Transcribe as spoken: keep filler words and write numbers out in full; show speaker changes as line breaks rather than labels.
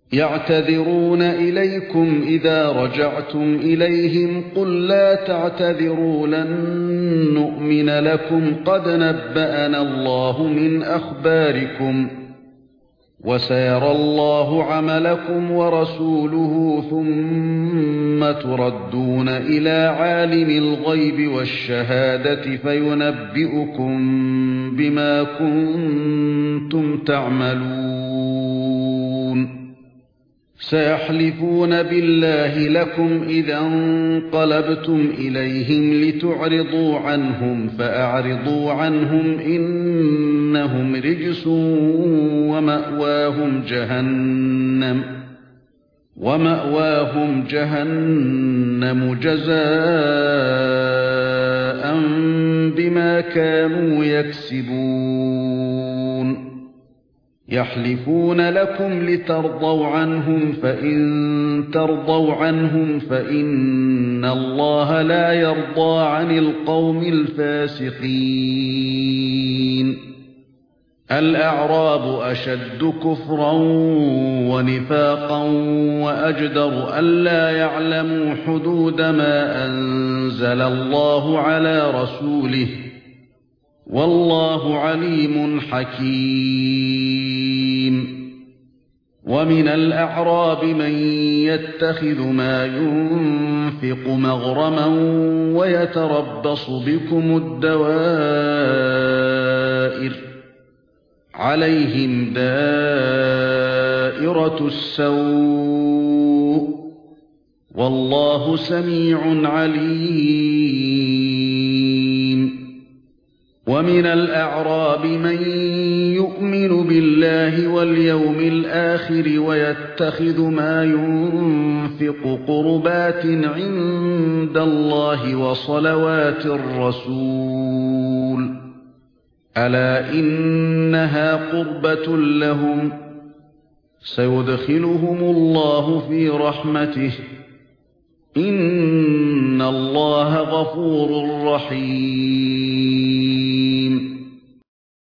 يعتذرون إليكم إذا رجعتم إليهم قل لا تعتذروا لن نؤمن لكم قد نبأنا الله من أخباركم وسيرى الله عملكم ورسوله ثم تردون إلى عالم الغيب والشهادة فينبئكم بما كنتم تعملون سيحلفون بالله لكم إذا انقلبتم إليهم لتعرضوا عنهم فأعرضوا عنهم إنهم رجس ومأواهم جهنم ومأواهم جهنم جزاء بما كانوا يكسبون يحلفون لكم لترضوا عنهم فإن ترضوا عنهم فإن الله لا يرضى عن القوم الفاسقين الأعراب أشد كفرا ونفاقا وأجدر ألا يعلموا حدود ما أنزل الله على رسوله والله عليم حكيم ومن الأعراب من يتخذ ما ينفق مغرما ويتربص بكم الدوائر عليهم دائرة السوء والله سميع عليم ومن الأعراب من يؤمن بالله واليوم الآخر ويتخذ ما ينفق قربات عند الله وصلوات الرسول ألا إنها قربة لهم سيدخلهم الله في رحمته إن الله غفور رحيم